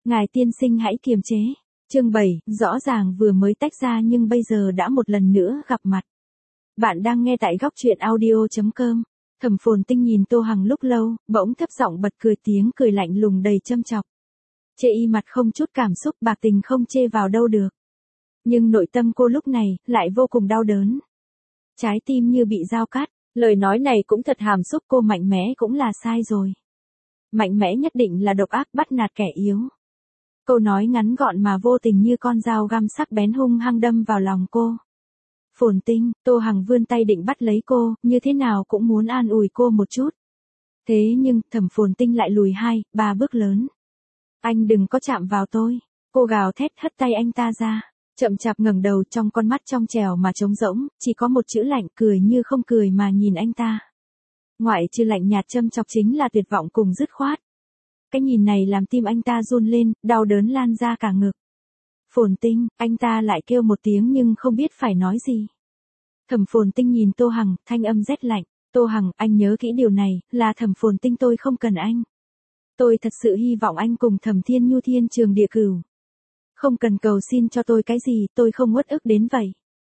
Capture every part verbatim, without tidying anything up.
Ngài tiên sinh hãy kiềm chế. Chương bảy, rõ ràng vừa mới tách ra nhưng bây giờ đã một lần nữa gặp mặt. Bạn đang nghe tại góc truyện audio chấm com. Thẩm Phồn Tinh nhìn Tô Hằng lúc lâu, bỗng thấp giọng bật cười, tiếng cười lạnh lùng đầy châm chọc. Chê y mặt không chút cảm xúc, bạc tình không chê vào đâu được. Nhưng nội tâm cô lúc này lại vô cùng đau đớn. Trái tim như bị dao cắt, lời nói này cũng thật hàm xúc, cô mạnh mẽ cũng là sai rồi. Mạnh mẽ nhất định là độc ác bắt nạt kẻ yếu. Câu nói ngắn gọn mà vô tình như con dao găm sắc bén hung hăng đâm vào lòng cô. Phồn Tinh, Tô Hằng vươn tay định bắt lấy cô, như thế nào cũng muốn an ủi cô một chút. Thế nhưng, Thẩm Phồn Tinh lại lùi hai, ba bước lớn. Anh đừng có chạm vào tôi. Cô gào thét hất tay anh ta ra, chậm chạp ngẩng đầu, trong con mắt trong trẻo mà trống rỗng, chỉ có một chữ lạnh, cười như không cười mà nhìn anh ta. Ngoại trừ lạnh nhạt châm chọc chính là tuyệt vọng cùng dứt khoát. Cái nhìn này làm tim anh ta run lên, đau đớn lan ra cả ngực. Phồn Tinh, anh ta lại kêu một tiếng nhưng không biết phải nói gì. Thẩm Phồn Tinh nhìn Tô Hằng, thanh âm rét lạnh. Tô Hằng, anh nhớ kỹ điều này, là Thẩm Phồn Tinh, tôi không cần anh. Tôi thật sự hy vọng anh cùng Thẩm Thiên Nhu thiên trường địa cửu. Không cần cầu xin cho tôi cái gì, tôi không uất ức đến vậy.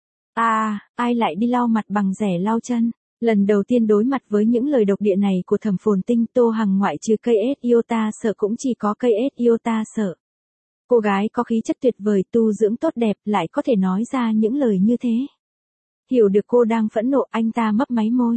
À, ai lại đi lau mặt bằng rẻ lau chân. Lần đầu tiên đối mặt với những lời độc địa này của Thẩm Phồn Tinh, Tô Hằng ngoại trừ cây ết iota sợ cũng chỉ có cây ết iota sợ. Cô gái có khí chất tuyệt vời, tu dưỡng tốt đẹp, lại có thể nói ra những lời như thế. Hiểu được cô đang phẫn nộ, anh ta mấp máy môi.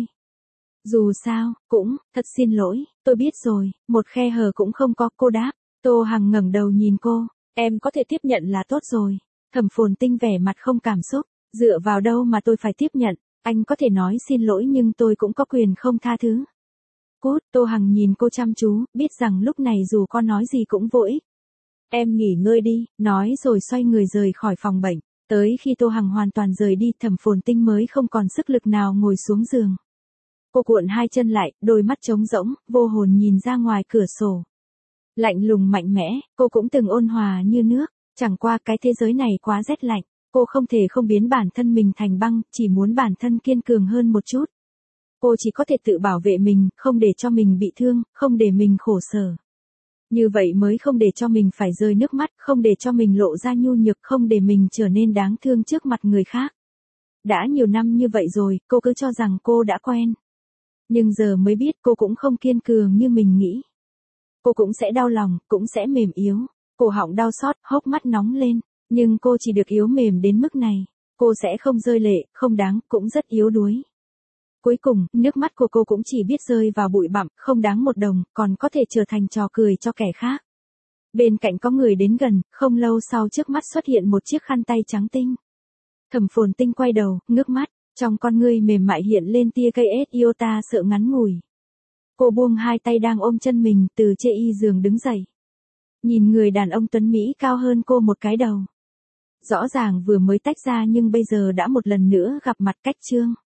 Dù sao, cũng, thật xin lỗi, tôi biết rồi, một khe hở cũng không có, cô đáp. Tô Hằng ngẩng đầu nhìn cô, em có thể tiếp nhận là tốt rồi. Thẩm Phồn Tinh vẻ mặt không cảm xúc, dựa vào đâu mà tôi phải tiếp nhận. Anh có thể nói xin lỗi nhưng tôi cũng có quyền không tha thứ. Cút, Tô Hằng nhìn cô chăm chú, biết rằng lúc này dù con nói gì cũng vô ích. Em nghỉ ngơi đi, nói rồi xoay người rời khỏi phòng bệnh. Tới khi Tô Hằng hoàn toàn rời đi, Thẩm Phồn Tinh mới không còn sức lực nào ngồi xuống giường. Cô cuộn hai chân lại, đôi mắt trống rỗng, vô hồn nhìn ra ngoài cửa sổ. Lạnh lùng mạnh mẽ, cô cũng từng ôn hòa như nước, chẳng qua cái thế giới này quá rét lạnh. Cô không thể không biến bản thân mình thành băng, chỉ muốn bản thân kiên cường hơn một chút. Cô chỉ có thể tự bảo vệ mình, không để cho mình bị thương, không để mình khổ sở. Như vậy mới không để cho mình phải rơi nước mắt, không để cho mình lộ ra nhu nhược, không để mình trở nên đáng thương trước mặt người khác. Đã nhiều năm như vậy rồi, cô cứ cho rằng cô đã quen. Nhưng giờ mới biết cô cũng không kiên cường như mình nghĩ. Cô cũng sẽ đau lòng, cũng sẽ mềm yếu. Cổ họng đau xót, hốc mắt nóng lên. Nhưng cô chỉ được yếu mềm đến mức này. Cô sẽ không rơi lệ, không đáng, cũng rất yếu đuối. Cuối cùng, nước mắt của cô cũng chỉ biết rơi vào bụi bặm, không đáng một đồng, còn có thể trở thành trò cười cho kẻ khác. Bên cạnh có người đến gần, không lâu sau trước mắt xuất hiện một chiếc khăn tay trắng tinh. Thẩm Phồn Tinh quay đầu, ngước mắt, trong con ngươi mềm mại hiện lên tia cây ết iota sợ ngắn ngủi. Cô buông hai tay đang ôm chân mình, từ chê y giường đứng dậy. Nhìn người đàn ông tuấn Mỹ cao hơn cô một cái đầu. Rõ ràng vừa mới tách ra nhưng bây giờ đã một lần nữa gặp mặt, cách chương.